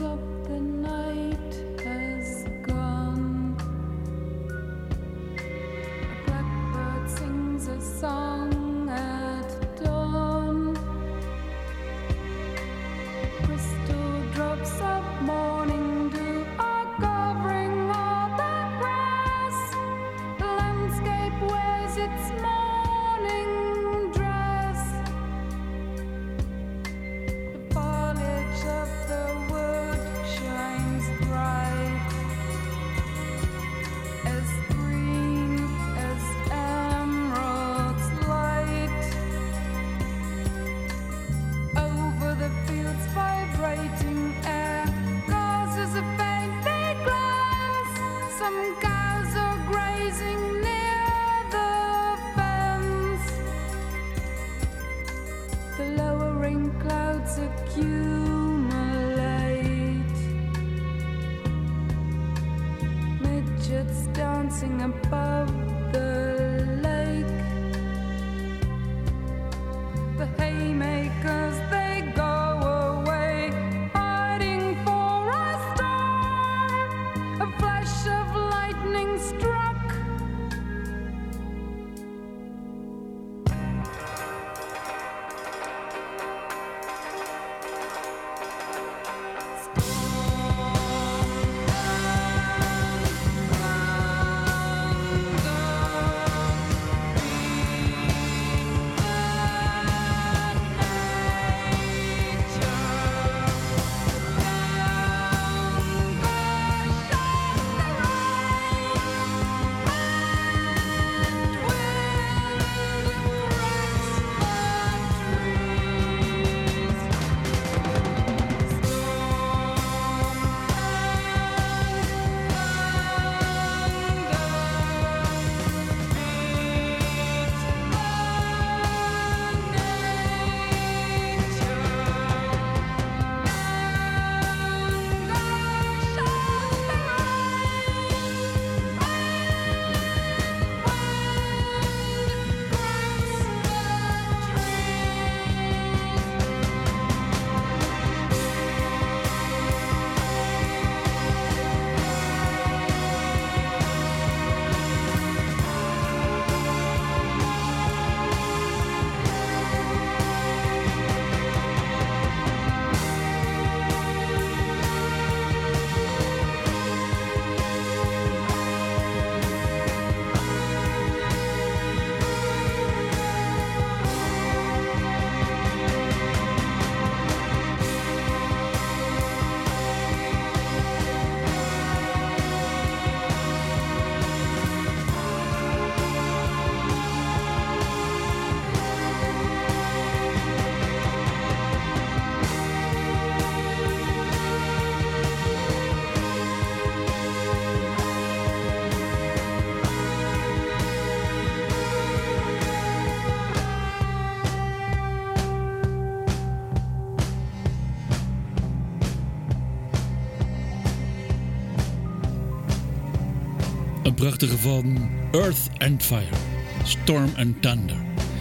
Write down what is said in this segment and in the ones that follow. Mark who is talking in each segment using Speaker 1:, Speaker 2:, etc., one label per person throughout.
Speaker 1: Een prachtige van Earth and Fire, Storm and Thunder.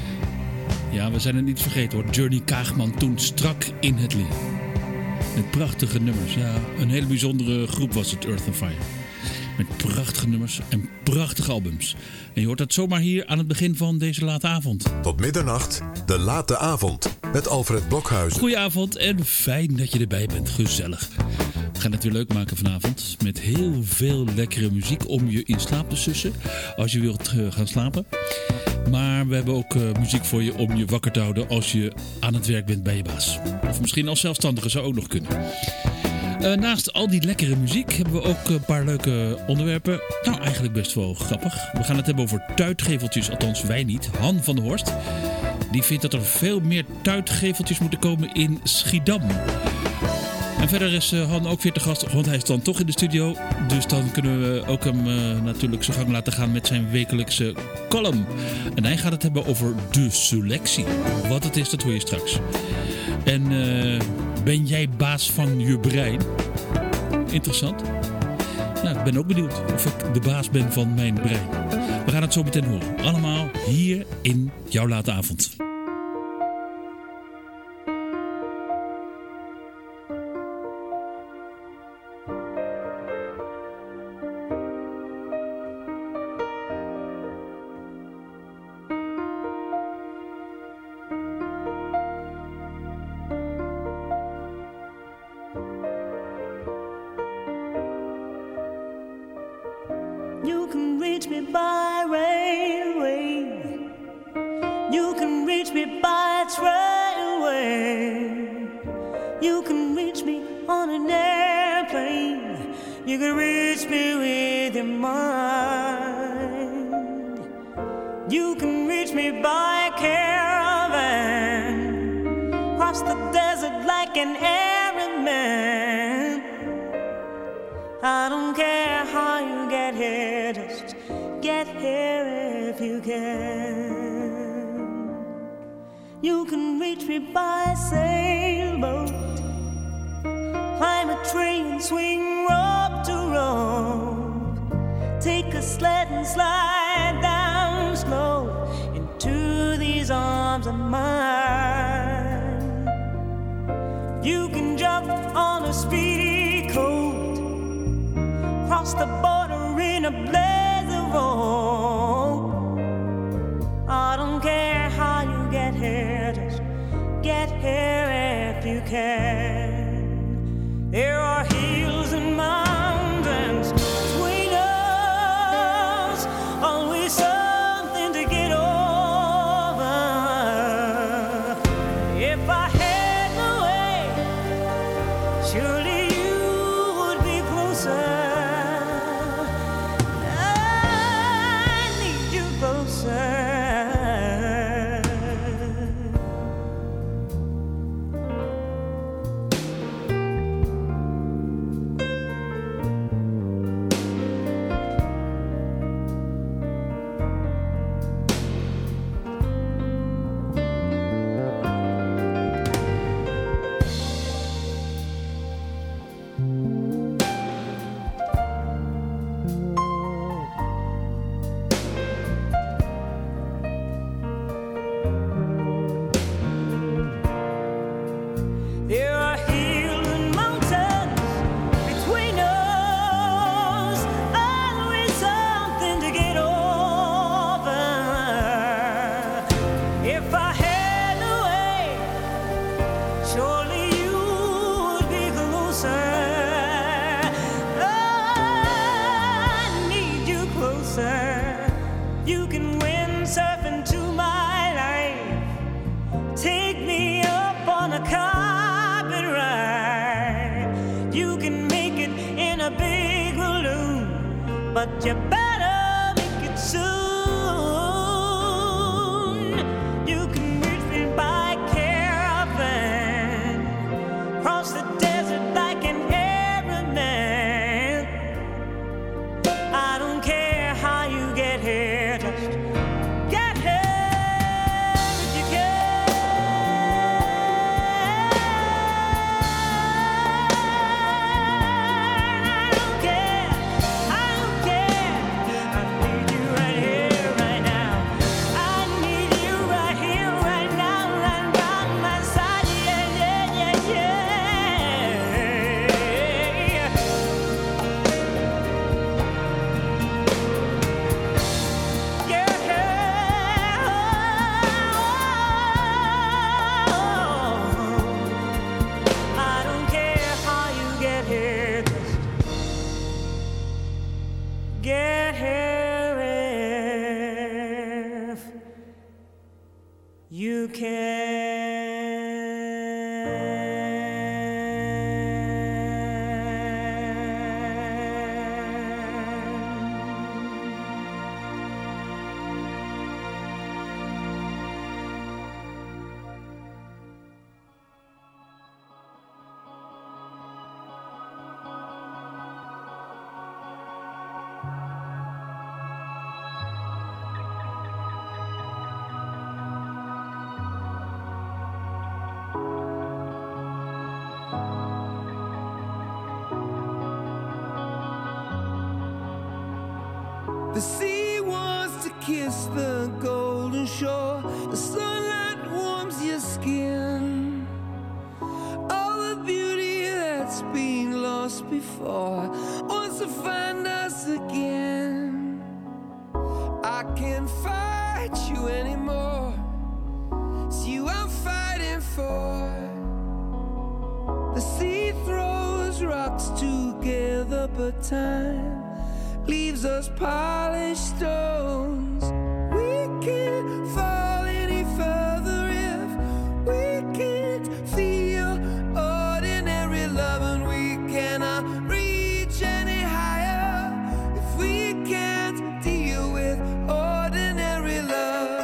Speaker 1: Ja, we zijn het niet vergeten hoor. Journey Kaagman toen strak in het licht. Met prachtige nummers. Ja, een hele bijzondere groep was het, Earth and Fire. Met prachtige nummers en prachtige albums. En je hoort dat zomaar hier aan het begin van deze late avond.
Speaker 2: Tot middernacht, de late avond. Met Alfred Blokhuizen.
Speaker 1: Goedenavond en fijn dat je erbij bent. Gezellig. We gaan het weer leuk maken vanavond. Met heel veel lekkere muziek om je in slaap te sussen. Als je wilt gaan slapen. Maar we hebben ook muziek voor je om je wakker te houden als je aan het werk bent bij je baas. Of misschien als zelfstandige zou ook nog kunnen. Naast al die lekkere muziek hebben we ook een paar leuke onderwerpen. Nou, eigenlijk best wel grappig. We gaan het hebben over tuitgeveltjes, althans wij niet. Han van der Horst, die vindt dat er veel meer tuitgeveltjes moeten komen in Schiedam. En verder is Han ook weer te gast, want hij is dan toch in de studio. Dus dan kunnen we ook hem natuurlijk zijn gang laten gaan met zijn wekelijkse column. En hij gaat het hebben over de selectie. Wat het is, dat hoor je straks. En ben jij baas van je brein? Interessant. Nou, ik ben ook benieuwd of ik de baas ben van mijn brein. We gaan het zo meteen horen. Allemaal hier in jouw late avond.
Speaker 3: reach me by railway. You can reach me by trailway. You can reach me on an airplane. You can reach me with your mind. You can reach me by caravan, cross the desert like an Arab man. I don't care how you get here, just get here if you can. You can reach me by sailboat, climb a tree and swing rope to rope, take a sled and slide down slow into these arms of mine. You can jump on a speedy coat, cross the border in a blaze of hope. I don't care how you get here, just get here if you can. There are hills and mountains between us, always something to get over. If I had my way, surely you would be closer. But you better make it soon. You can reach me by caravan, cross the desert like an Arab man. I don't care how you get here, just get here if you can. I don't care. Get here if you can.
Speaker 4: The sea wants to kiss the golden shore. The sunlight warms your skin. All the beauty that's been lost before wants to find us again. I can't fight you anymore. It's you I'm fighting for. The sea throws rocks together, but time leaves gives us polished stones. We can't fall any further if we can't feel ordinary love, and we cannot reach any higher if we can't deal with ordinary love.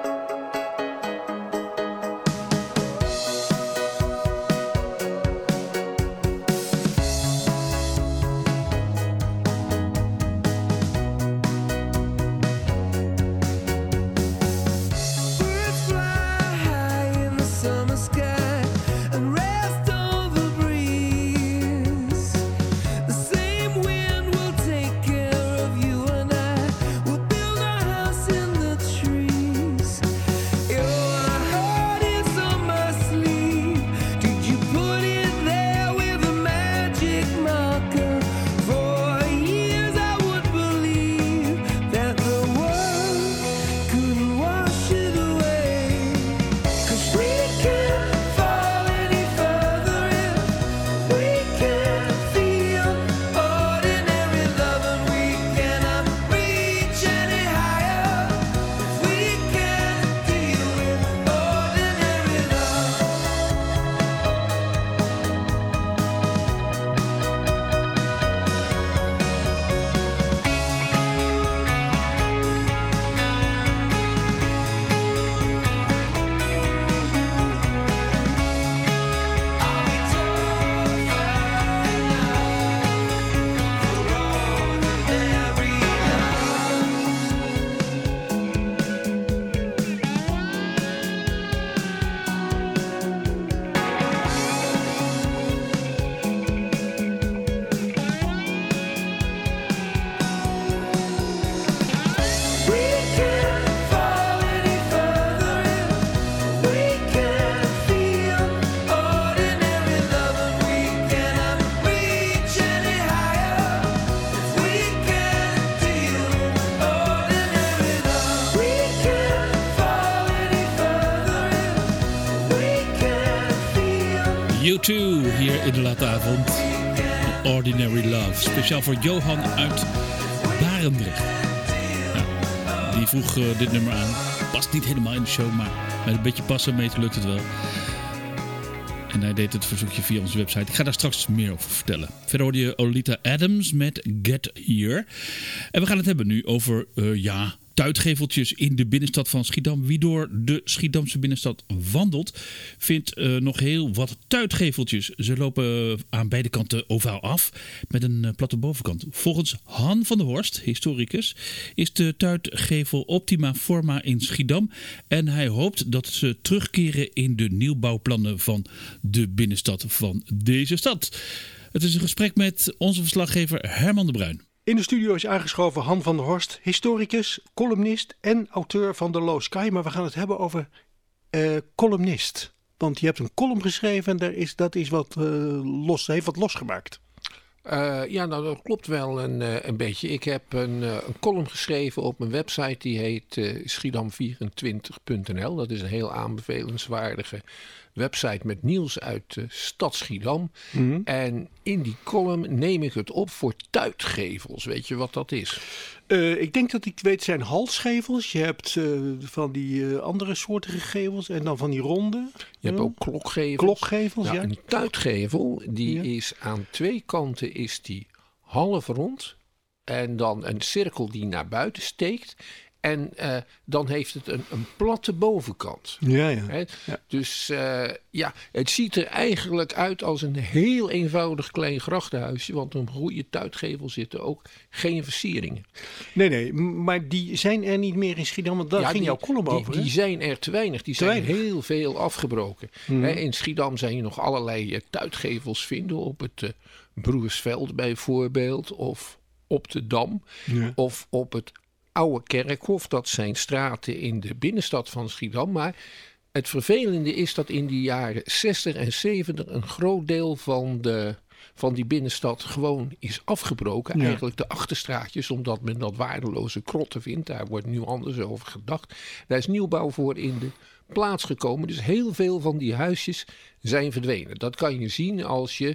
Speaker 4: Birds fly high in the summer sky and rest on the breeze. The same wind will take care of you and I. We'll build our house in the trees. Your heart is on my sleeve. Did you put it there with a magic marker? For years I would believe that the world couldn't wash it away. 'Cause we can't fall any further if we can't feel ordinary love, and we cannot reach any higher if we can't deal with ordinary love. We can't fall any further if we can't feel ordinary love, and we cannot reach any higher if we can't deal with ordinary love. We can't fall any further if we can't feel.
Speaker 1: U2 hier in de late avond. Ordinary Love. Speciaal voor Johan uit Barendrecht. Ja, die vroeg dit nummer aan. Past niet helemaal in de show, maar met een beetje passen meten lukt het wel. En hij deed het verzoekje via onze website. Ik ga daar straks meer over vertellen. Verder hoorde je Olita Adams met Get Here. En we gaan het hebben nu over, tuitgeveltjes in de binnenstad van Schiedam. Wie door de Schiedamse binnenstad wandelt, vindt nog heel wat tuitgeveltjes. Ze lopen aan beide kanten ovaal af met een platte bovenkant. Volgens Han van der Horst, historicus, is de tuitgevel optima forma in Schiedam. En hij hoopt dat ze terugkeren in de nieuwbouwplannen van de binnenstad van deze stad. Het is een gesprek met onze verslaggever Herman de Bruin.
Speaker 5: In de studio is aangeschoven Han van der Horst, historicus, columnist en auteur van The Low Sky. Maar we gaan het hebben over columnist. Want je hebt een column geschreven en dat is wat losgemaakt.
Speaker 6: Dat klopt wel een beetje. Ik heb een column geschreven op mijn website. Die heet schiedam24.nl. Dat is een heel aanbevelenswaardige website met nieuws uit de stad Schiedam. Mm-hmm. En in die column neem ik het op voor tuitgevels. Weet je wat dat is?
Speaker 5: Ik denk dat ik weet, zijn halsgevels. Je hebt van die andere soortige gevels en dan van die ronde.
Speaker 6: Je hebt ook klokgevels.
Speaker 5: Klokgevels, ja.
Speaker 6: Een tuitgevel, die is aan twee kanten is die half rond. En dan een cirkel die naar buiten steekt. En dan heeft het een platte bovenkant.
Speaker 5: Ja.
Speaker 6: Dus het ziet er eigenlijk uit als een heel eenvoudig klein grachtenhuisje. Want op een goede tuitgevel zitten ook geen versieringen.
Speaker 5: Nee, maar die zijn er niet meer in Schiedam. Want daar ging jouw column over.
Speaker 6: Die zijn er te weinig. Die zijn heel veel afgebroken. In Schiedam zijn je nog allerlei tuitgevels vinden. Op het Broersveld bijvoorbeeld. Of op de Dam. Ja. Of op het Oude Kerkhof, dat zijn straten in de binnenstad van Schiedam. Maar het vervelende is dat in de jaren 60 en 70 een groot deel van die binnenstad gewoon is afgebroken. Ja. Eigenlijk de achterstraatjes, omdat men dat waardeloze krotten vindt. Daar wordt nu anders over gedacht. Daar is nieuwbouw voor in de plaats gekomen. Dus heel veel van die huisjes zijn verdwenen. Dat kan je zien als je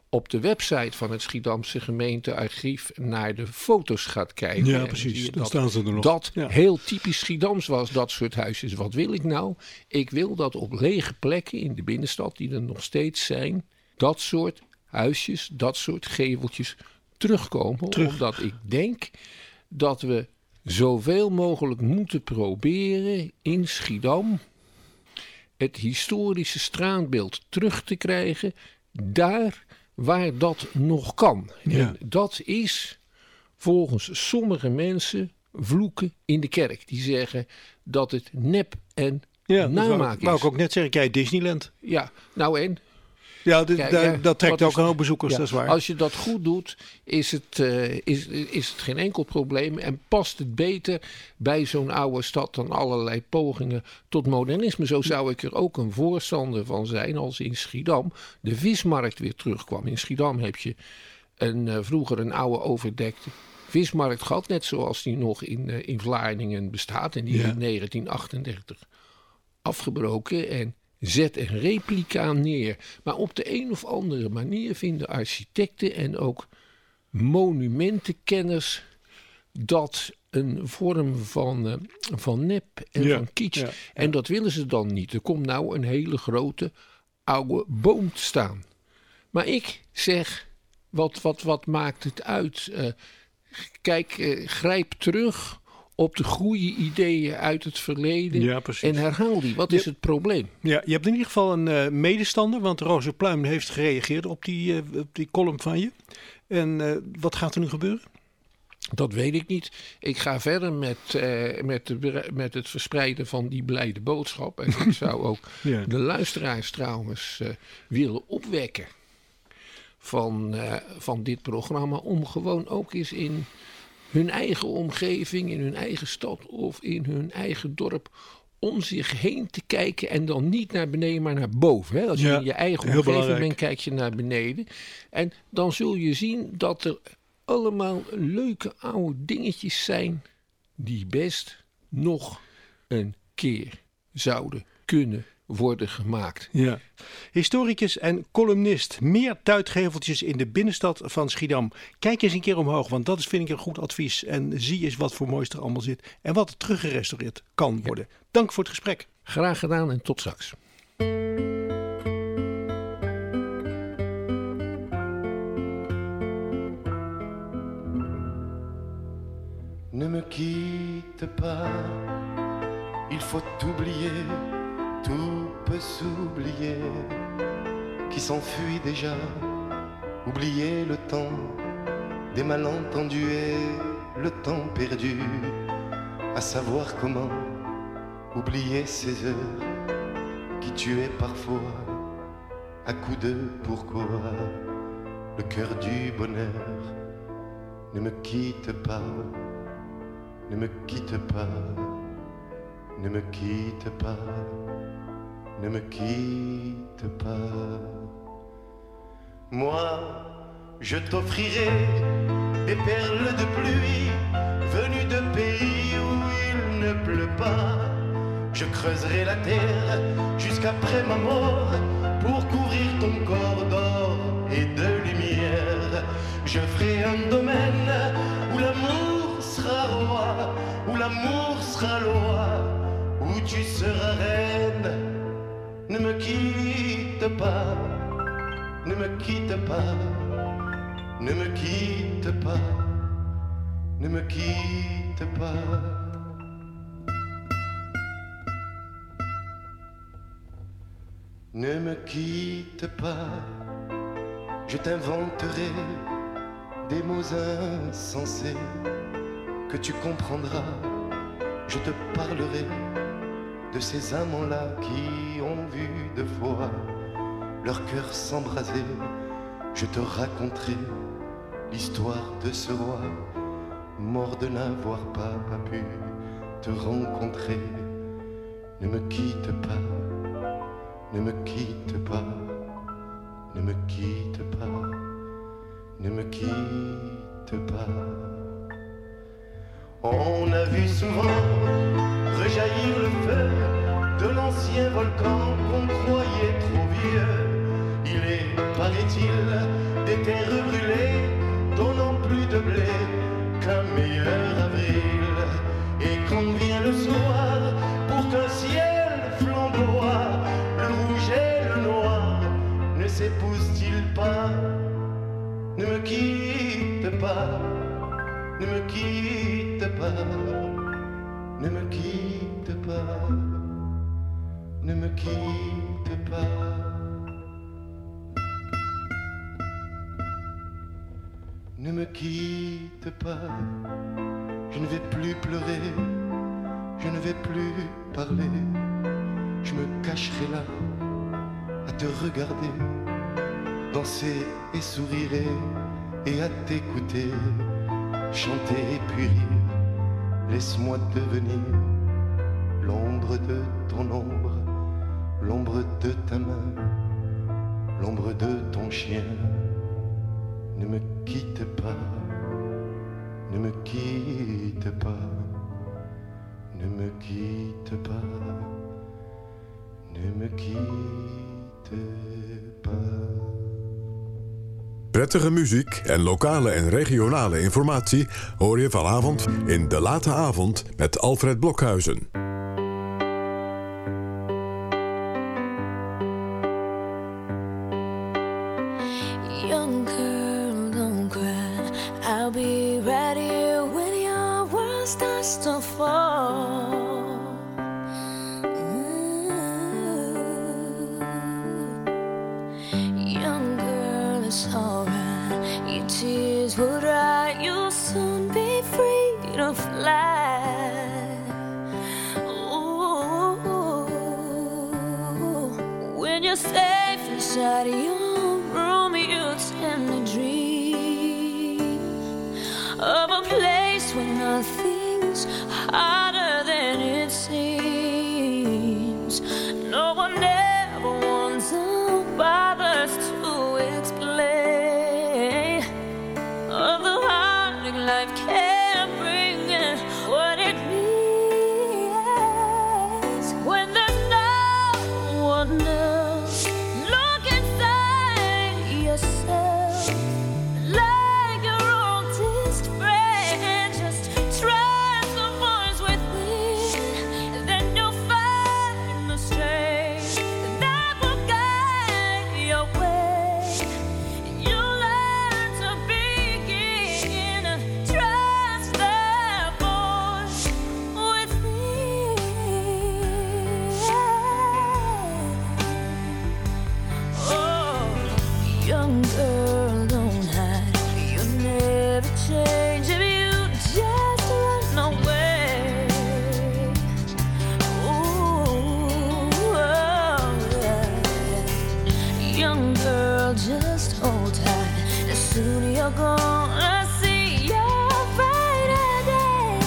Speaker 6: op de website van het Schiedamse gemeentearchief naar de foto's gaat kijken.
Speaker 5: Ja,
Speaker 6: en
Speaker 5: precies. Dan
Speaker 6: dat,
Speaker 5: staan ze er nog.
Speaker 6: Dat
Speaker 5: Ja.
Speaker 6: heel typisch Schiedams was, dat soort huisjes. Wat wil ik nou? Ik wil dat op lege plekken in de binnenstad, die er nog steeds zijn, dat soort huisjes, dat soort geveltjes terugkomen. Omdat ik denk dat we zoveel mogelijk moeten proberen in Schiedam het historische straatbeeld terug te krijgen daar waar dat nog kan.
Speaker 5: Ja.
Speaker 6: En dat is volgens sommige mensen vloeken in de kerk. Die zeggen dat het nep en namaak is.
Speaker 5: Wou ik ook net zeggen, kijk, Disneyland.
Speaker 6: Ja, nou en?
Speaker 5: Ja,
Speaker 6: Kijk,
Speaker 5: dat trekt
Speaker 6: wat
Speaker 5: ook een hoop bezoekers, dat is waar.
Speaker 6: Als je dat goed doet, is het geen enkel probleem. En past het beter bij zo'n oude stad dan allerlei pogingen tot modernisme. Zo zou ik er ook een voorstander van zijn als in Schiedam de vismarkt weer terugkwam. In Schiedam heb je vroeger een oude overdekte vismarkt gehad. Net zoals die nog in Vlaardingen bestaat. En die is in 1938 afgebroken en zet een replica neer. Maar op de een of andere manier vinden architecten en ook monumentenkenners dat een vorm van nep en van kitsch.
Speaker 5: Ja.
Speaker 6: En dat willen ze dan niet. Er komt nou een hele grote oude boom te staan. Maar ik zeg, wat maakt het uit? Kijk, grijp terug op de goede ideeën uit het verleden en herhaal die. Wat is het probleem?
Speaker 5: Ja, je hebt in ieder geval een medestander, want Roze Pluim heeft gereageerd op die column van je. En wat gaat er nu gebeuren?
Speaker 6: Dat weet ik niet. Ik ga verder met het verspreiden van die blijde boodschap. En ik zou ook de luisteraars trouwens willen opwekken van dit programma, om gewoon ook eens in hun eigen omgeving, in hun eigen stad of in hun eigen dorp om zich heen te kijken en dan niet naar beneden, maar naar boven. Hè? Als je in je eigen omgeving bent, kijk je naar beneden. En dan zul je zien dat er allemaal leuke oude dingetjes zijn die best nog een keer zouden kunnen worden gemaakt.
Speaker 5: Ja. Historicus en columnist. Meer tuitgeveltjes in de binnenstad van Schiedam. Kijk eens een keer omhoog, want dat is, vind ik, een goed advies. En zie eens wat voor moois er allemaal zit. En wat er teruggerestaureerd kan worden. Dank voor het gesprek.
Speaker 6: Graag gedaan en tot straks.
Speaker 7: Ne me quitte pas, il faut oublier, tout peut s'oublier, qui s'enfuit déjà, oublier le temps des malentendus et le temps perdu, à savoir comment oublier ces heures qui tuaient parfois, à coups de pourquoi, le cœur du bonheur. Ne me quitte pas. Ne me quitte pas, ne me quitte pas, ne me quitte pas. Moi, je t'offrirai des perles de pluie venues de pays où il ne pleut pas. Je creuserai la terre jusqu'après ma mort pour couvrir ton corps d'or et de lumière. Je ferai un domaine où l'amour sera roi, où l'amour sera loi, où tu seras reine. Ne me quitte pas, ne me quitte pas, ne me quitte pas, ne me quitte pas. Ne me quitte pas, je t'inventerai des mots insensés que tu comprendras. Je te parlerai de ces amants-là qui ont vu de fois leur cœur s'embraser. Je te raconterai l'histoire de ce roi mort de n'avoir pas pu te rencontrer. Ne me quitte pas, ne me quitte pas, ne me quitte pas, ne me quitte pas. On a vu souvent rejaillir le feu de l'ancien volcan qu'on croyait trop vieux. Il est, paraît-il, terres brûlées donnant plus de blé qu'un meilleur avril. Et quand vient le soir, pour qu'un ciel flamboie, le rouge et le noir ne s'épousent-ils pas? Ne me quitte pas, ne me quitte pas, ne me quitte pas, ne me quitte pas. Ne me quitte pas, je ne vais plus pleurer, je ne vais plus parler, je me cacherai là à te regarder, danser et sourire et à t'écouter, chanter et puis rire. Laisse-moi devenir l'ombre de ton ombre, l'ombre de ta main, l'ombre de ton chien. Ne me quitte pas, ne me quitte pas, ne me quitte pas, ne me quitte pas.
Speaker 2: Prettige muziek en lokale en regionale informatie hoor je vanavond in De Late Avond met Alfred Blokhuizen.
Speaker 8: Young girl, don't cry. I'll be right here when your world starts to fall. Young girl, it's alright. Your tears will dry. You'll soon be free to fly. Ooh, when you're safe inside your room, you tend to dream of a place where nothing's harder than it seems. No one ever wants or bothers to explain of the heartache life can bring and what it means when there's no one else. Look inside yourself like your oldest friend. Just trust the voice within, then you'll find the strength that will guide your way. You'll learn to begin to trust that voice within. Oh, young girl, don't hide. You'll never change if you just run away. Ooh, oh, yeah. Young girl, just hold tight. As soon as you're gonna see your brighter day.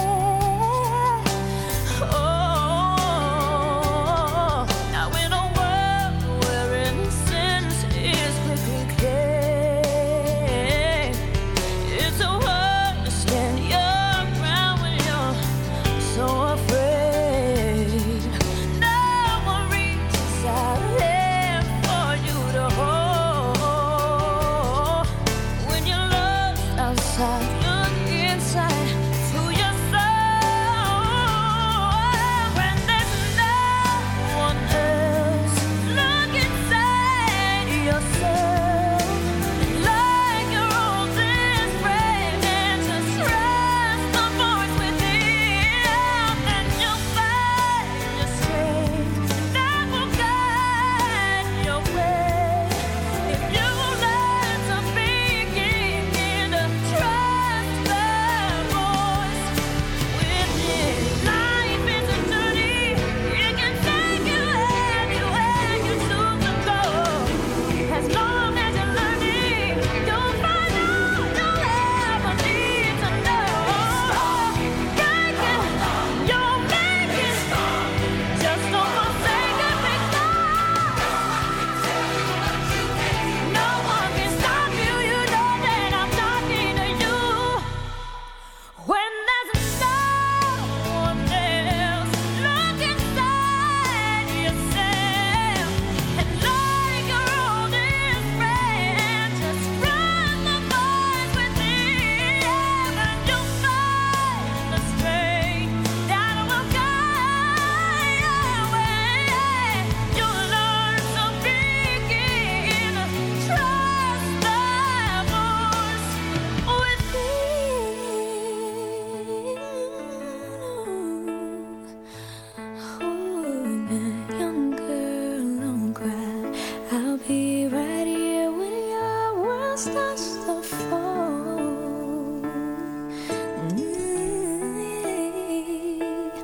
Speaker 8: Oh, now in a world where innocence is quickly claimed, it's so hard to stand your ground when you're so afraid. No one reaches out there for you to hold when your love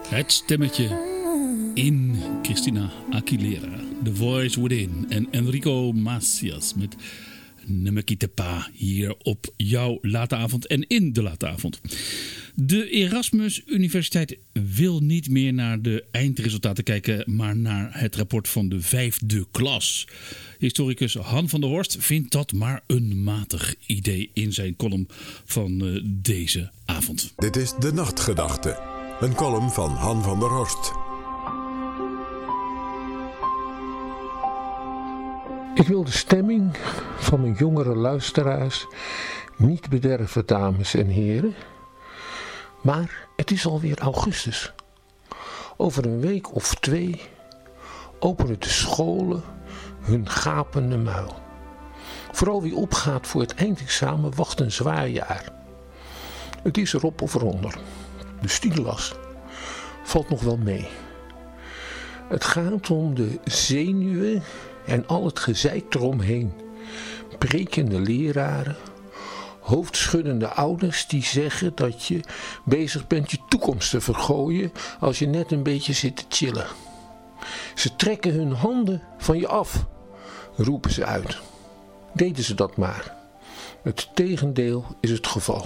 Speaker 1: Het stemmetje in Christina Aguilera, The Voice Within en Enrico Macias met Ne me quitte pas hier op jouw late avond en in de late avond. De Erasmus Universiteit wil niet meer naar de eindresultaten kijken, maar naar het rapport van de 5e klas. Historicus Han van der Horst vindt dat maar een matig idee in zijn column van deze avond.
Speaker 2: Dit is De Nachtgedachte, een column van Han van der Horst.
Speaker 6: Ik wil de stemming van mijn jongere luisteraars niet bederven, dames en heren. Maar het is alweer augustus. Over een week of 2 openen de scholen hun gapende muil. Vooral wie opgaat voor het eindexamen wacht een zwaar jaar. Het is erop of eronder. De studielast valt nog wel mee. Het gaat om de zenuwen en al het gezeik eromheen. Prekende leraren, hoofdschuddende ouders die zeggen dat je bezig bent je toekomst te vergooien als je net een beetje zit te chillen. Ze trekken hun handen van je af, roepen ze uit. Deden ze dat maar. Het tegendeel is het geval.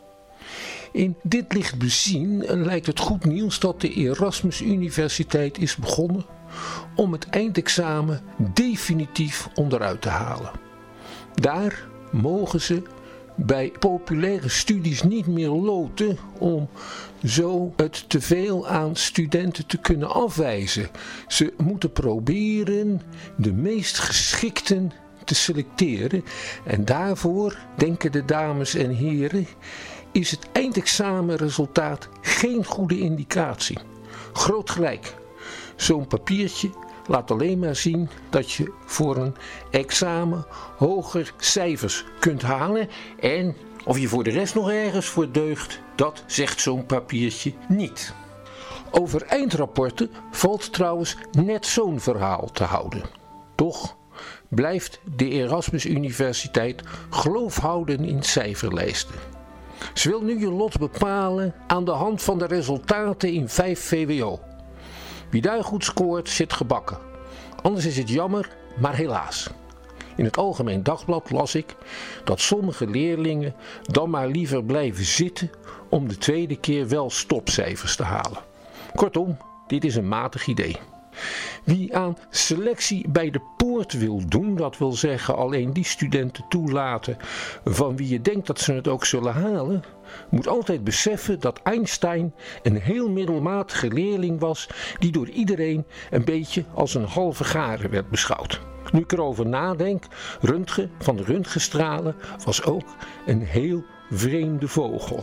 Speaker 6: In dit licht bezien lijkt het goed nieuws dat de Erasmus Universiteit is begonnen om het eindexamen definitief onderuit te halen. Daar mogen ze bij populaire studies niet meer loten om zo het teveel aan studenten te kunnen afwijzen. Ze moeten proberen de meest geschikten te selecteren en daarvoor, denken de dames en heren, is het eindexamenresultaat geen goede indicatie. Groot gelijk. Zo'n papiertje laat alleen maar zien dat je voor een examen hoger cijfers kunt halen. En of je voor de rest nog ergens voor deugt, dat zegt zo'n papiertje niet. Over eindrapporten valt trouwens net zo'n verhaal te houden. Toch blijft de Erasmus Universiteit geloof houden in cijferlijsten. Ze wil nu je lot bepalen aan de hand van de resultaten in 5 VWO. Wie daar goed scoort, zit gebakken. Anders is het jammer, maar helaas. In het Algemeen Dagblad las ik dat sommige leerlingen dan maar liever blijven zitten om de tweede keer wel stopcijfers te halen. Kortom, dit is een matig idee. Wie aan selectie bij de poort wil doen, dat wil zeggen alleen die studenten toelaten van wie je denkt dat ze het ook zullen halen, moet altijd beseffen dat Einstein een heel middelmatige leerling was die door iedereen een beetje als een halve garen werd beschouwd. Nu ik erover nadenk, Röntgen van de röntgenstralen was ook een heel vreemde vogel.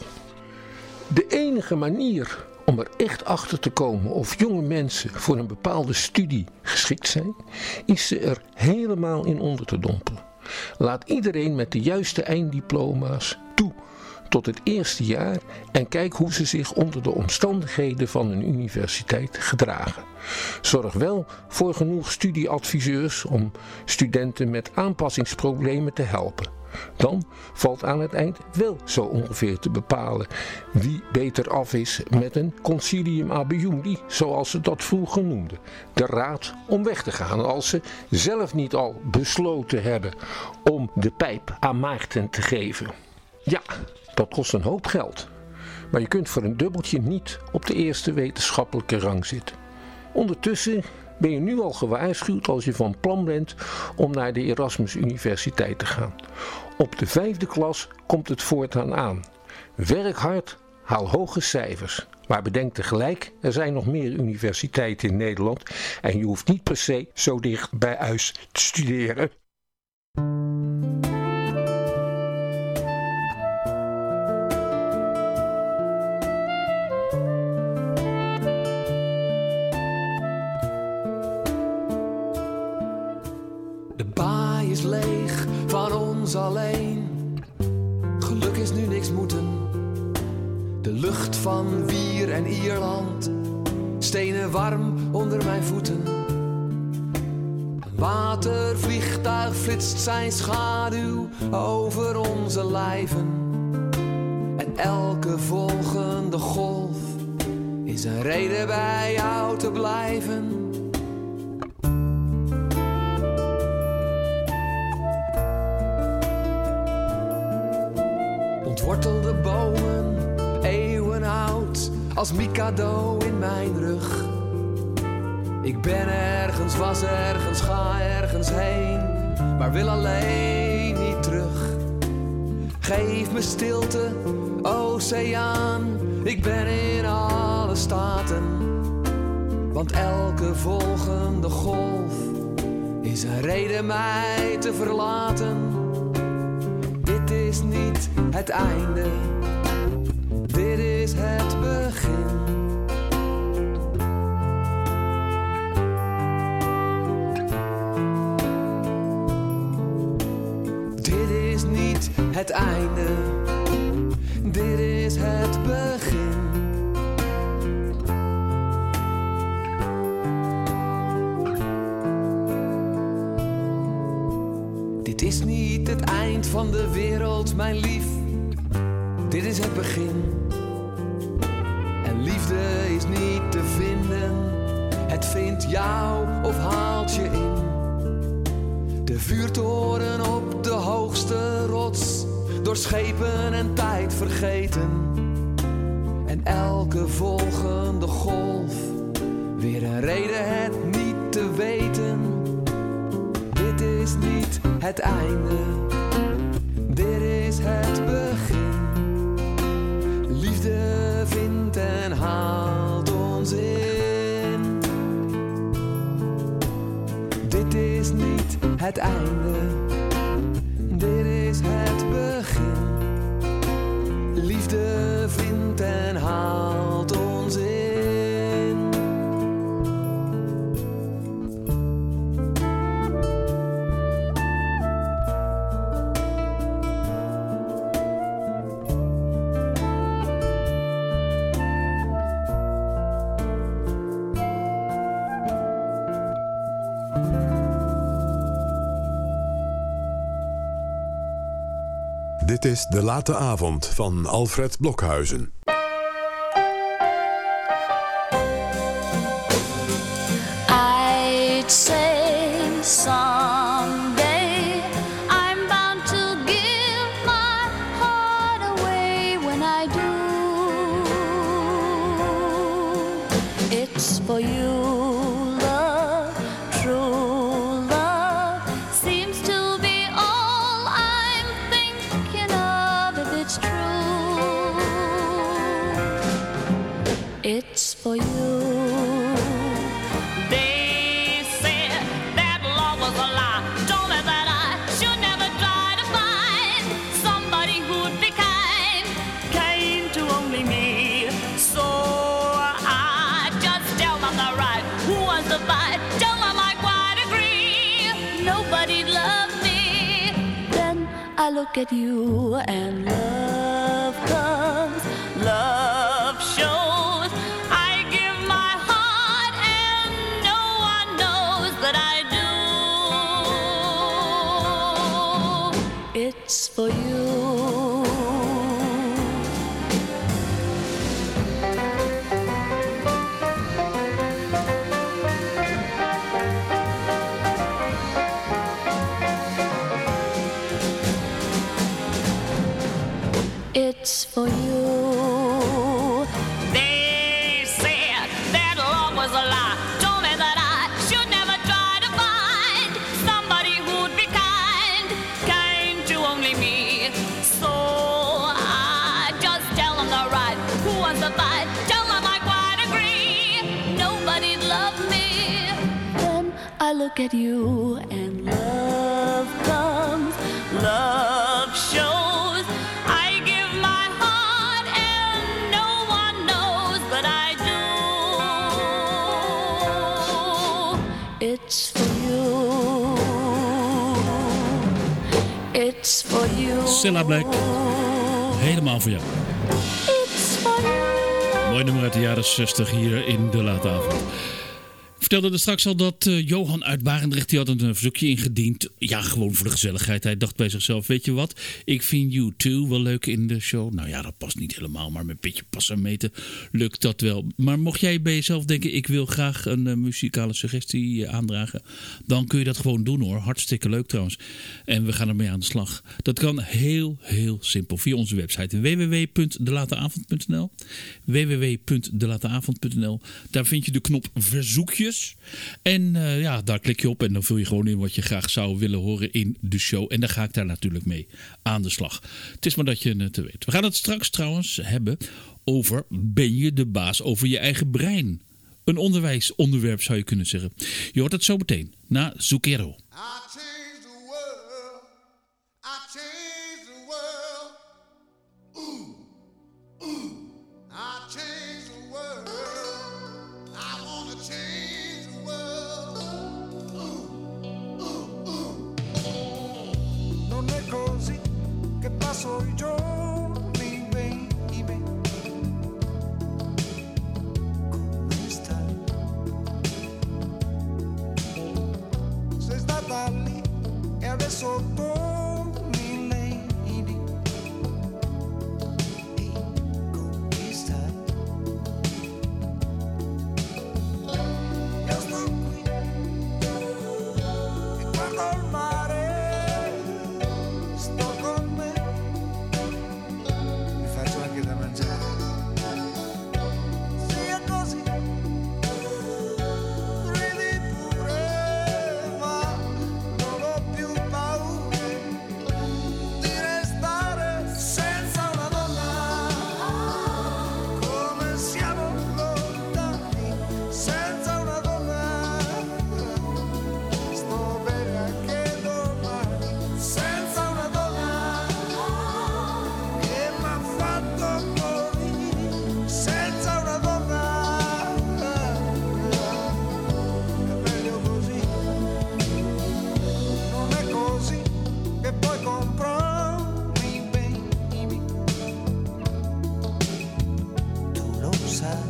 Speaker 6: De enige manier om er echt achter te komen of jonge mensen voor een bepaalde studie geschikt zijn, is ze er helemaal in onder te dompelen. Laat iedereen met de juiste einddiploma's toe tot het eerste jaar en kijk hoe ze zich onder de omstandigheden van een universiteit gedragen. Zorg wel voor genoeg studieadviseurs om studenten met aanpassingsproblemen te helpen. Dan valt aan het eind wel zo ongeveer te bepalen wie beter af is met een concilium abiundi, zoals ze dat vroeger noemden. De raad om weg te gaan als ze zelf niet al besloten hebben om de pijp aan Maarten te geven. Ja, dat kost een hoop geld. Maar je kunt voor een dubbeltje niet op de eerste wetenschappelijke rang zitten. Ondertussen ben je nu al gewaarschuwd als je van plan bent om naar de Erasmus Universiteit te gaan. Op de 5e klas komt het voortaan aan. Werk hard, haal hoge cijfers. Maar bedenk tegelijk, er zijn nog meer universiteiten in Nederland en je hoeft niet per se zo dicht bij huis te studeren.
Speaker 4: De baai is leeg van ons alleen. Geluk is nu niks moeten. De lucht van Wier en Ierland, stenen warm onder mijn voeten. Een watervliegtuig flitst zijn schaduw over onze lijven. En elke volgende golf is een reden bij jou te blijven. Ontwortelde bomen, eeuwenoud, als Mikado in mijn rug. Ik ben ergens, was ergens, ga ergens heen, maar wil alleen niet terug. Geef me stilte, oceaan, ik ben in alle staten. Want elke volgende golf is een reden mij te verlaten. Dit is niet het einde, dit is het begin. Dit is niet het einde, dit is het begin. Dit is niet het eind van de wereld, mijn lief. Dit is het begin. En liefde is niet te vinden. Het vindt jou of haalt je in. De vuurtoren op de hoogste rots, door schepen en tijd vergeten. En elke volgende golf, weer een reden het niet te weten. Dit is niet het einde, dit is het begin. Liefde vindt en haalt ons in. Dit is niet het einde, dit is het begin. Liefde vindt en haalt ons in.
Speaker 2: Dit is De Late Avond van Alfred Blokhuizen.
Speaker 8: I'd say someday I'm bound to give my heart away. When I do, it's for you. Love, true love seems to be all I'm thinking of. If it's true, it's for you.
Speaker 3: They said that love was a lie. Told me that I should never try to find somebody who'd be kind to only me. So I just tell them the right. Who wants to fight? Tell them I quite agree. Nobody'd love me.
Speaker 8: Then I look at you and love comes,
Speaker 3: Love shows. I give my heart and no one knows that I do.
Speaker 8: it's for you. It's for you.
Speaker 3: They said that love was a lie. Told me that I should never try to find somebody who'd be kind to only me. So I just tell them the right. Who wants to fight? Tell them I quite agree. Nobody'd love me.
Speaker 8: Then I look at you and love comes,
Speaker 3: Love shows. I give my heart and no one knows that I do.
Speaker 8: it's for you. It's for you.
Speaker 1: Cilla Black, helemaal voor jou.
Speaker 8: It's for you.
Speaker 1: Mooi nummer uit de jaren 60 hier in De Late Avond. Ik vertelde er straks al dat Johan uit Barendrecht, die had een verzoekje ingediend. Ja, gewoon voor de gezelligheid. Hij dacht bij zichzelf, weet je wat? Ik vind U2 wel leuk in de show. Nou ja, dat past niet helemaal, maar met een beetje passen en meten lukt dat wel. Maar mocht jij bij jezelf denken, ik wil graag een muzikale suggestie aandragen, dan kun je dat gewoon doen hoor. Hartstikke leuk trouwens. En we gaan ermee aan de slag. Dat kan heel, heel simpel via onze website www.delateavond.nl www.delateavond.nl. Daar vind je de knop verzoekjes. En ja, daar klik je op en dan vul je gewoon in wat je graag zou willen horen in de show. En dan ga ik daar natuurlijk mee aan de slag. Het is maar dat je het weet. We gaan het straks trouwens hebben over, ben je de baas over je eigen brein? Een onderwijsonderwerp zou je kunnen zeggen. Je hoort het zo meteen na Zucchero.
Speaker 4: Passo i giorni, baby, come stai? Sei stata lì e adesso torni, lady. Ehi, come stai? Io sto qui e guardo il mare. Sto con me. Da mangiare, sia così, ridi pure, ma non ho più paura di restare senza una donna, come siamo lontani, senza una donna, sto bene anche domani, senza una donna che m'ha fatto senza una donna è meglio così, non è così che poi comprarmi, baby, tu lo sai,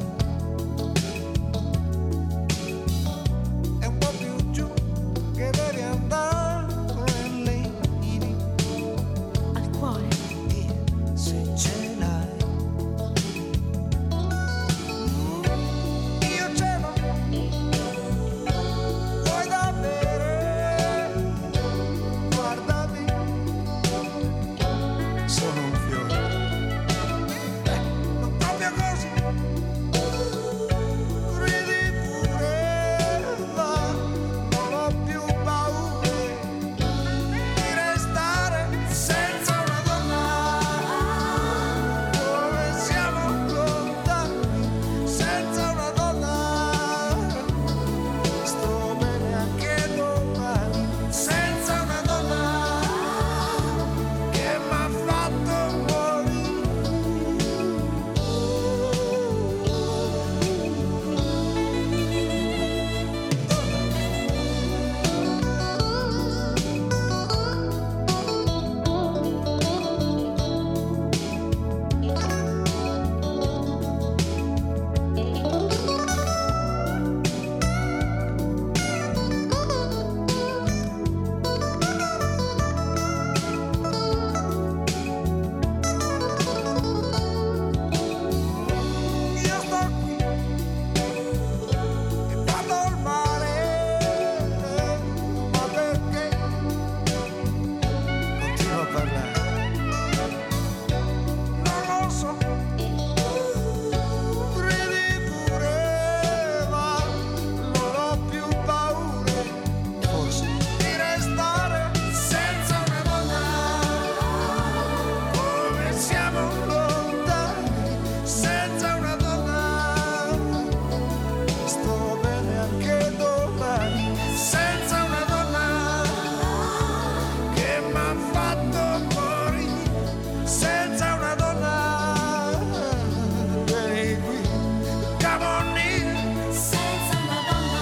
Speaker 4: è un po' più giù che devi andare, lady,
Speaker 8: Al cuore.
Speaker 4: e se ce l'hai. Io ce l'ho, vuoi da bere? Guardami, sono un fiore, non proprio così, ridi pure, ma non ho più paura di restare senza una donna, come siamo lontani, senza una donna, sto bene anche domani, senza una donna che m'ha fatto morire. Io sto qui e guardo il mare, ma perché continuo a parlare? Non lo so, ridi pure, ma non ho più paura, forse, di restare senza una donna, come siamo lontani, senza una donna, sto bene anche domani, senza una donna che m'ha fatto morire, senza una donna, vieni qui, come on in,
Speaker 8: Senza una donna.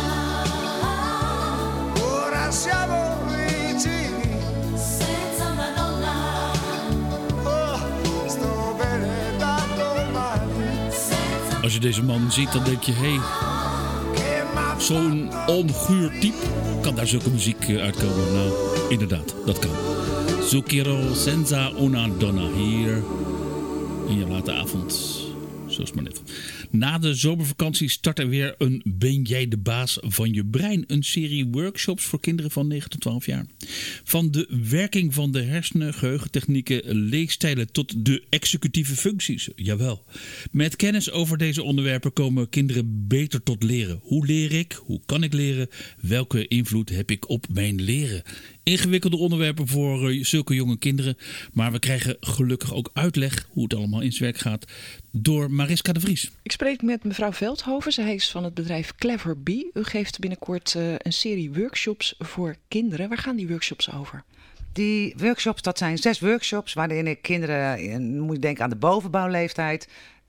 Speaker 4: ora siamo vicini,
Speaker 8: Senza una donna.
Speaker 4: oh, sto bene da domani,
Speaker 1: Als je deze man ziet, dan denk je, hé,
Speaker 4: che m'ha
Speaker 1: zo'n onguur type, kan daar zulke muziek uitkomen? Nou, inderdaad, dat kan. Zucchero senza una donna hier in je late avond. Zo is maar net. Na de zomervakantie start er weer een Ben jij de baas van je brein? Een serie workshops voor kinderen van 9 tot 12 jaar. Van de werking van de hersenen, geheugentechnieken, leefstijlen tot de executieve functies. Jawel. Met kennis over deze onderwerpen komen kinderen beter tot leren. Hoe leer ik? Hoe kan ik leren? Welke invloed heb ik op mijn leren? Ingewikkelde onderwerpen voor zulke jonge kinderen. Maar we krijgen gelukkig ook uitleg hoe het allemaal in zijn werk gaat door Mariska de Vries.
Speaker 9: Ik spreek met mevrouw Veldhoven. Zij is van het bedrijf Clever Bee. U geeft binnenkort een serie workshops voor kinderen. Waar gaan die workshops over?
Speaker 10: Die workshops, dat zijn 6 workshops waarin ik kinderen, moet je denken aan de bovenbouwleeftijd,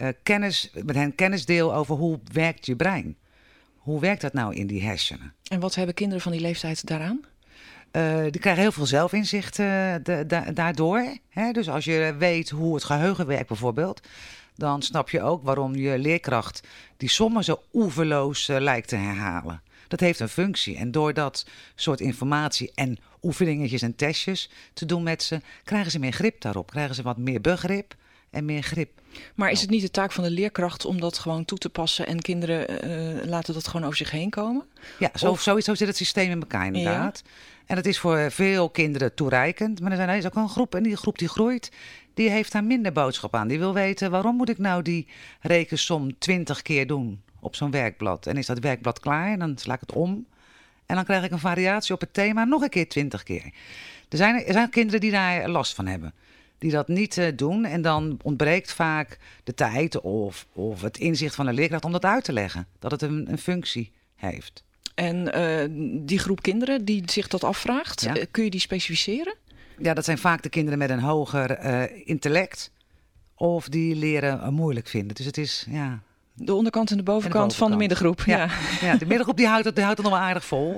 Speaker 10: met hen kennis deel over hoe werkt je brein. Hoe werkt dat nou in die hersenen?
Speaker 9: En wat hebben kinderen van die leeftijd daaraan?
Speaker 10: Die krijgen heel veel zelfinzicht daardoor. Hè? Dus als je weet hoe het geheugen werkt bijvoorbeeld, dan snap je ook waarom je leerkracht die sommen zo oeverloos lijkt te herhalen. Dat heeft een functie. En door dat soort informatie en oefeningetjes en testjes te doen met ze, krijgen ze meer grip daarop. Krijgen ze wat meer begrip en meer grip.
Speaker 9: Maar is het niet de taak van de leerkracht om dat gewoon toe te passen en kinderen laten dat gewoon over zich heen komen? Ja,
Speaker 10: zo zit het systeem in elkaar inderdaad. Ja. En dat is voor veel kinderen toereikend. Maar er is ook een groep en die groep die groeit, die heeft daar minder boodschap aan. Die wil weten, waarom moet ik nou die rekensom 20 keer doen op zo'n werkblad? En is dat werkblad klaar? En dan sla ik het om. En dan krijg ik een variatie op het thema nog een keer 20 keer. Er zijn kinderen die daar last van hebben. Die dat niet doen. En dan ontbreekt vaak de tijd of het inzicht van de leerkracht om dat uit te leggen. Dat het een functie heeft.
Speaker 9: En die groep kinderen die zich dat afvraagt, kun je die specificeren?
Speaker 10: Ja, dat zijn vaak de kinderen met een hoger intellect. Of die leren moeilijk vinden. Dus het is, ja...
Speaker 9: De onderkant en de bovenkant van de middengroep. Ja,
Speaker 10: de middengroep die houdt het nog wel aardig vol.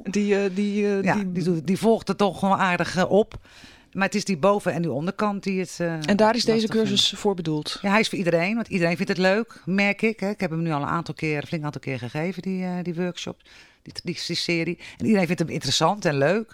Speaker 10: Die volgt het toch gewoon aardig op. Maar het is die boven- en die onderkant die het
Speaker 9: en daar is deze cursus voor bedoeld?
Speaker 10: Ja, hij is voor iedereen. Want iedereen vindt het leuk, merk ik. Hè. Ik heb hem nu al een flink aantal keer gegeven, die workshop. Die serie. En iedereen vindt hem interessant en leuk.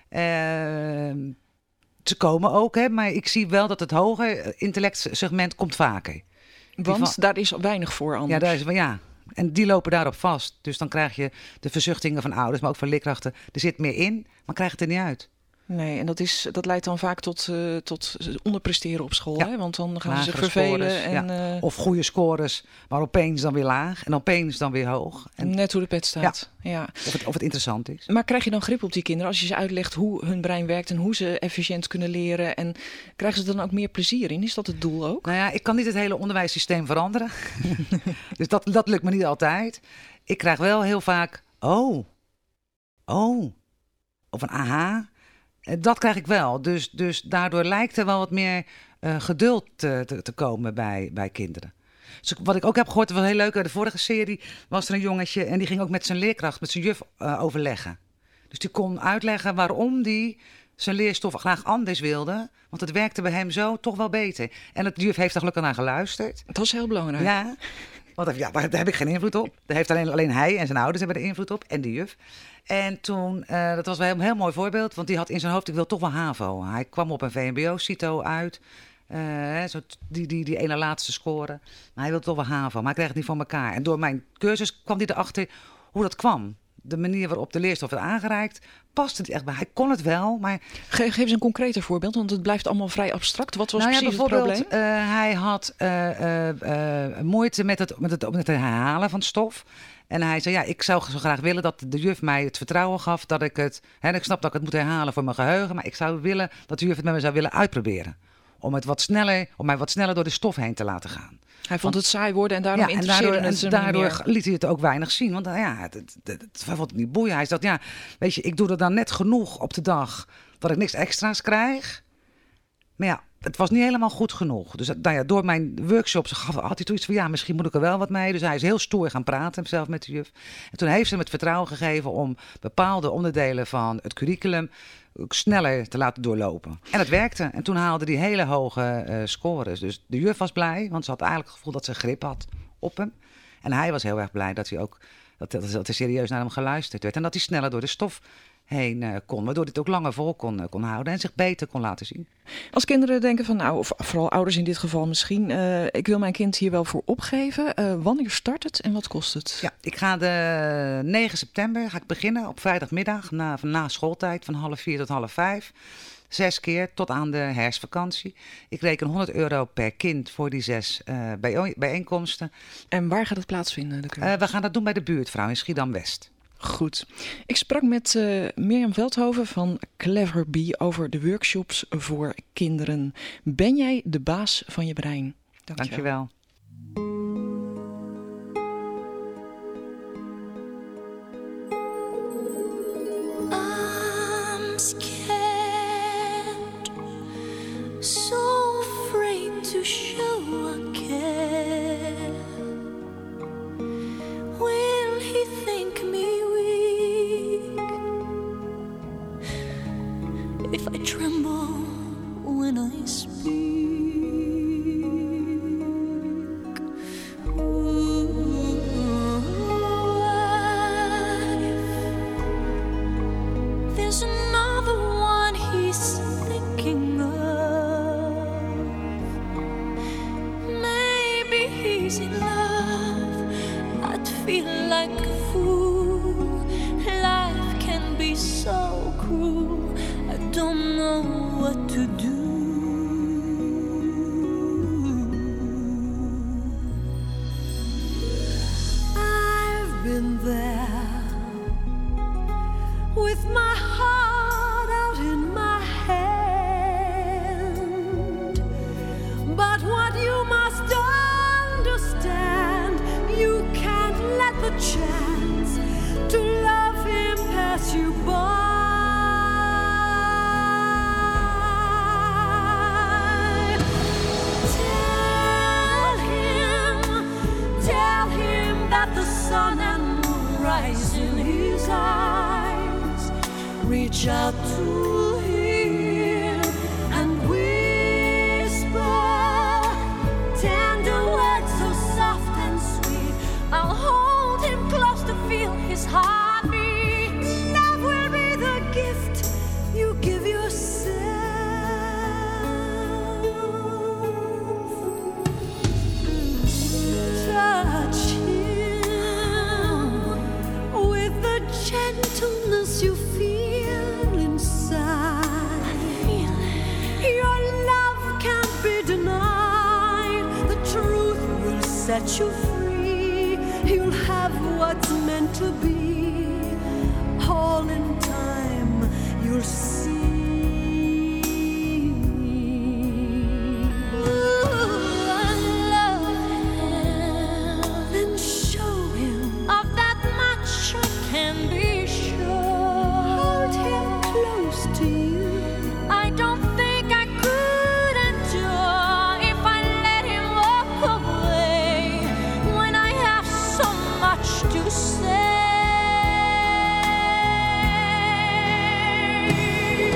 Speaker 10: Ze komen ook, hè, maar ik zie wel dat het hoger intellectsegment komt vaker.
Speaker 9: Want daar is weinig voor anders.
Speaker 10: Ja, en die lopen daarop vast. Dus dan krijg je de verzuchtingen van ouders, maar ook van leerkrachten. Er zit meer in, maar krijg het er niet uit.
Speaker 9: Nee, en dat leidt dan vaak tot onderpresteren op school. Ja. Hè? Want dan gaan ze zich vervelen.
Speaker 10: Scores, of goede scores, maar opeens dan weer laag. En opeens dan weer hoog. En
Speaker 9: net hoe de pet staat. Ja.
Speaker 10: Of het interessant is.
Speaker 9: Maar krijg je dan grip op die kinderen als je ze uitlegt hoe hun brein werkt en hoe ze efficiënt kunnen leren? En krijgen ze dan ook meer plezier in? Is dat het doel ook?
Speaker 10: Nou ja, ik kan niet het hele onderwijssysteem veranderen. Dus dat lukt me niet altijd. Ik krijg wel heel vaak, oh. Of een aha. Dat krijg ik wel. Dus daardoor lijkt er wel wat meer geduld te komen bij kinderen. Dus wat ik ook heb gehoord, dat was heel leuk. De vorige serie was er een jongetje en die ging ook met zijn leerkracht, met zijn juf overleggen. Dus die kon uitleggen waarom die zijn leerstof graag anders wilde. Want het werkte bij hem zo toch wel beter. En het juf heeft er gelukkig naar geluisterd.
Speaker 9: Dat is heel belangrijk.
Speaker 10: Ja, want daar heb ik geen invloed op. Daar heeft alleen hij en zijn ouders hebben er invloed op. En de juf. En toen, dat was wel een heel mooi voorbeeld. Want die had in zijn hoofd, ik wil toch wel HAVO. Hij kwam op een VMBO-CITO uit. Die ene laatste score. Maar hij wil toch wel HAVO. Maar hij kreeg het niet voor elkaar. En door mijn cursus kwam hij erachter hoe dat kwam. De manier waarop de leerstof werd aangereikt, paste het echt bij. Hij kon het wel, maar...
Speaker 9: Geef eens een concreter voorbeeld, want het blijft allemaal vrij abstract. Wat was precies het probleem?
Speaker 10: Hij had moeite met het herhalen van stof. En hij zei, ik zou zo graag willen dat de juf mij het vertrouwen gaf dat ik het... ik snap dat ik het moet herhalen voor mijn geheugen, maar ik zou willen dat de juf het met me zou willen uitproberen. Om mij wat sneller door de stof heen te laten gaan.
Speaker 9: Hij vond het saai worden en daarom interesseerde het hem
Speaker 10: daardoor liet hij het ook weinig zien. Want hij vond het niet boeien. Hij zei, weet je, ik doe er dan net genoeg op de dag dat ik niks extra's krijg. Maar het was niet helemaal goed genoeg. Dus door mijn workshops had hij zoiets van, misschien moet ik er wel wat mee. Dus hij is heel stoer gaan praten, zelf met de juf. En toen heeft ze hem het vertrouwen gegeven om bepaalde onderdelen van het curriculum sneller te laten doorlopen. En het werkte. En toen haalde hij hele hoge scores. Dus de juf was blij, want ze had eigenlijk het gevoel dat ze grip had op hem. En hij was heel erg blij dat hij ook dat er serieus naar hem geluisterd werd. En dat hij sneller door de stof heen kon. Waardoor hij het ook langer vol kon houden en zich beter kon laten zien.
Speaker 9: Als kinderen denken van, of vooral ouders in dit geval misschien, ik wil mijn kind hier wel voor opgeven. Wanneer start het en wat kost het?
Speaker 10: Ja, ik ga de 9 september beginnen op vrijdagmiddag na schooltijd van 4:30 tot 5:30. 6 keer tot aan de herfstvakantie. Ik reken €100 per kind voor die 6 bijeenkomsten.
Speaker 9: En waar gaat het plaatsvinden?
Speaker 10: We gaan dat doen bij de buurtvrouw in Schiedam-West.
Speaker 9: Goed. Ik sprak met Mirjam Veldhoven van Clever Bee over de workshops voor kinderen. Ben jij de baas van je brein?
Speaker 10: Dankjewel.
Speaker 8: I'm scared, so afraid to show I care. Will he think me weak if I tremble when I speak? There's another one he's thinking of. Maybe he's in love. I'd feel like a fool. Life can be so cruel. I don't know what to do. I've been there with my heart out in my hand. But what you must understand, you can't let the chance to love him pass you by. Tell him that the sun and moon rise in his eyes. Reach out to him and whisper tender words so soft and sweet. I'll hold him close to feel his heartbeat. Love will be the gift you give yourself. Touch him with the gentleness you feel inside. Your love can't be denied. The truth will set you free. You'll have what's meant to be. All in time you'll see. Then show him of that much I can be sure. Hold him close to you. I don't think I could endure if I let him walk away when I have so much to say.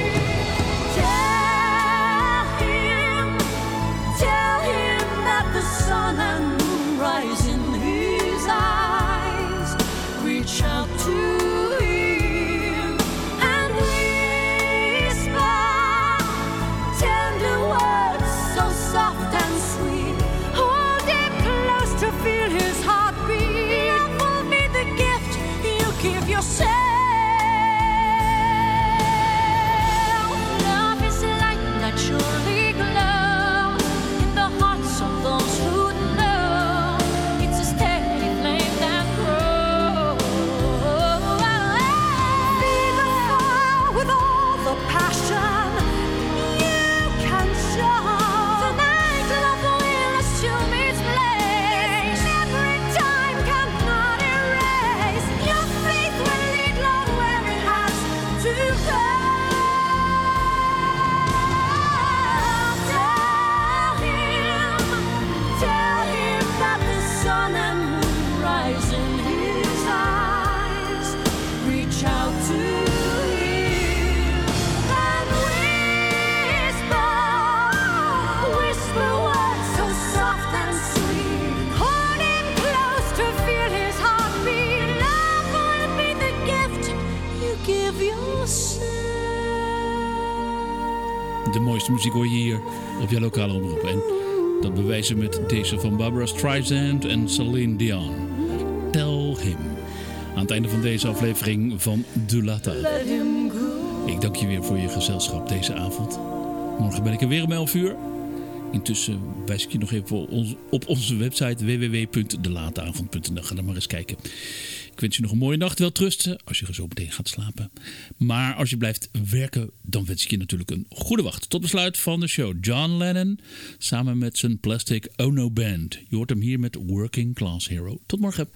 Speaker 1: De mooiste muziek hoor je hier op jouw lokale omroep. En dat bewijzen met deze van Barbara Streisand en Celine Dion. Tell Him. Aan het einde van deze aflevering van De Late Avond. Ik dank je weer voor je gezelschap deze avond. Morgen ben ik er weer om 11 uur. Intussen wijs ik je nog even op onze website www.delateavond.nl. Ga daar maar eens kijken. Ik wens je nog een mooie nacht. Wel trusten als je zo meteen gaat slapen. Maar als je blijft werken, dan wens ik je natuurlijk een goede wacht. Tot besluit van de show. John Lennon samen met zijn Plastic Ono Band. Je hoort hem hier met Working Class Hero. Tot morgen.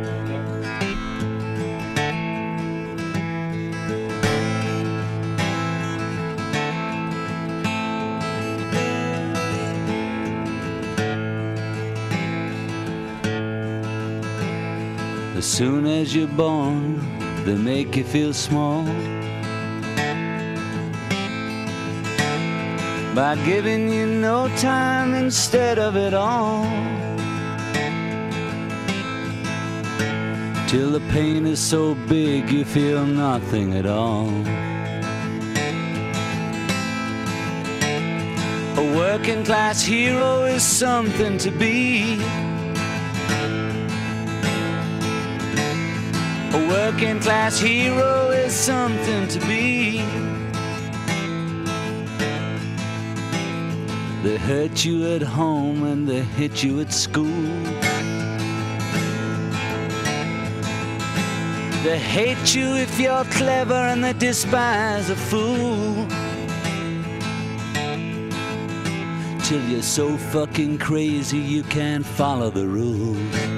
Speaker 11: As soon as you're born, they make you feel small by giving you no time instead of it all, till the pain is so big you feel nothing at all. A working class hero is something to be. A working class hero is something to be. They hurt you at home and they hit you at school. They hate you if you're clever and they despise a fool. Till you're so fucking crazy you can't follow the rules.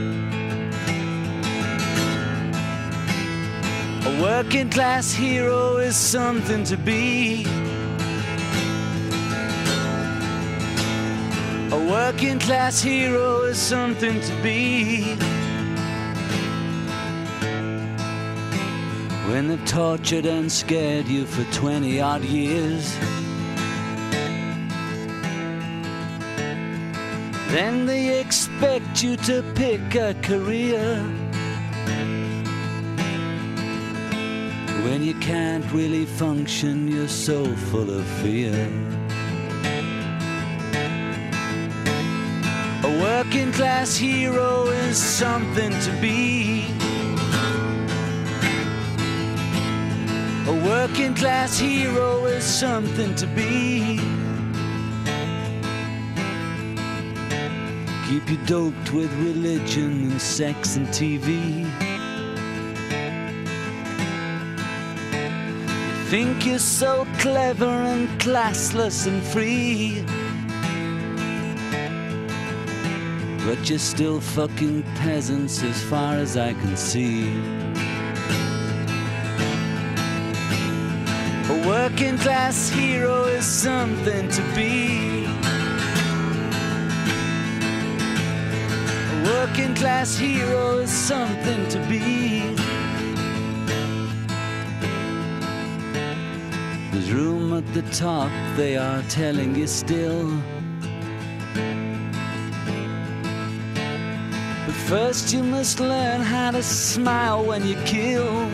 Speaker 11: A working class hero is something to be. A working class hero is something to be. When they've tortured and scared you for 20 odd years, then they expect you to pick a career. When you can't really function, you're so full of fear. A working class hero is something to be. A working class hero is something to be. Keep you doped with religion and sex and TV. Think you're so clever and classless and free, but you're still fucking peasants as far as I can see. A working class hero is something to be. A working class hero is something to be. There's room at the top, they are telling you still. But first you must learn how to smile when you kill.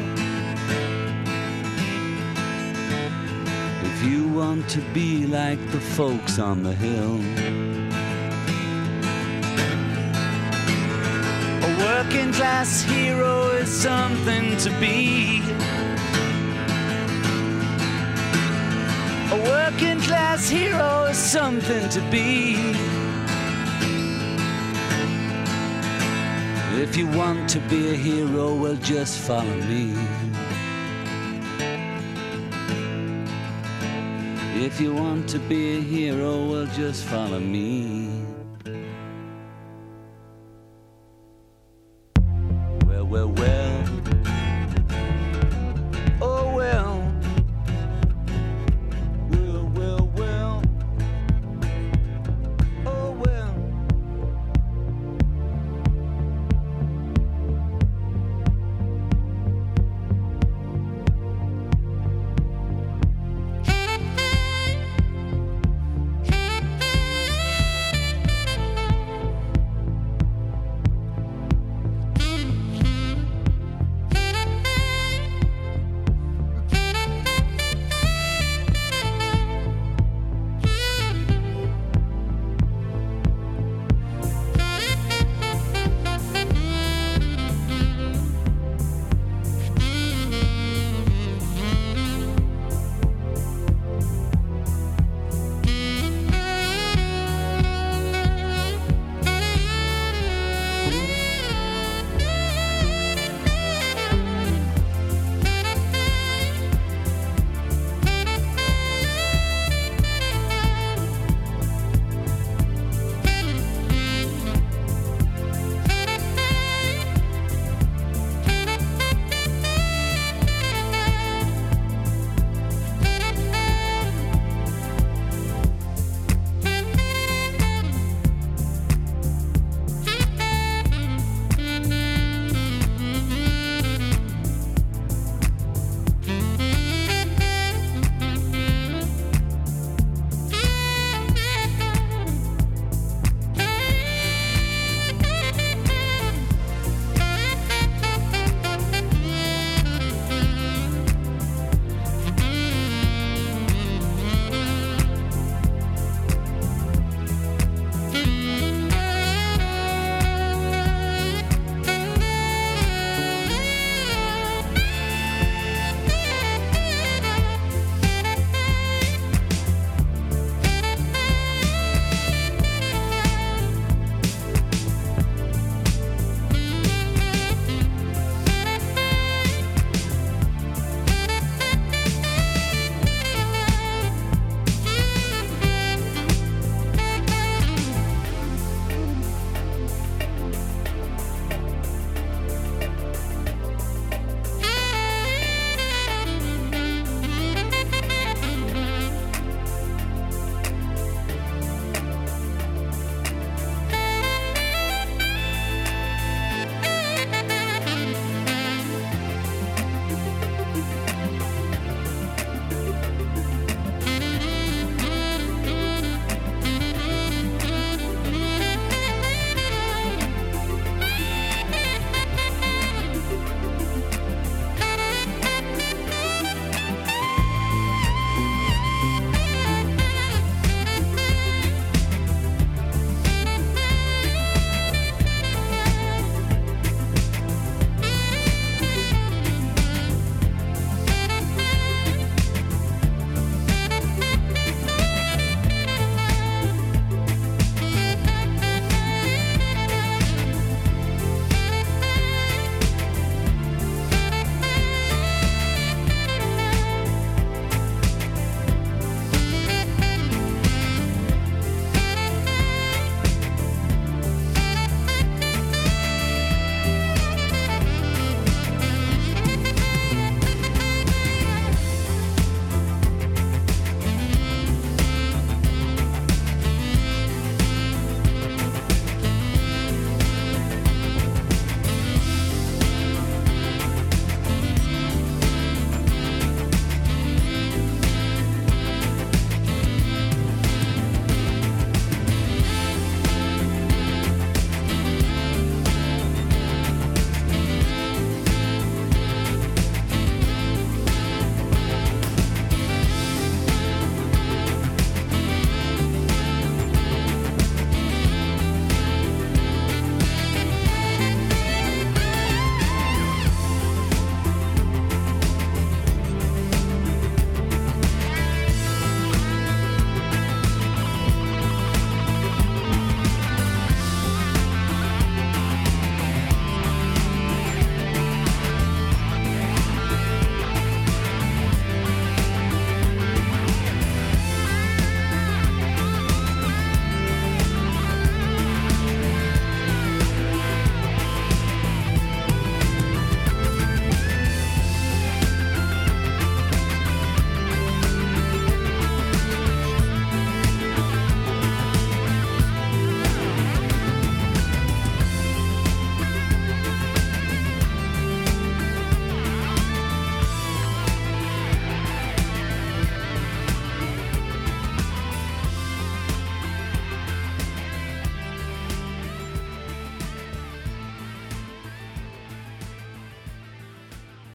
Speaker 11: If you want to be like the folks on the hill. A working class hero is something to be. A working class hero is something to be. If you want to be a hero, well, just follow me. If you want to be a hero, well, just follow me.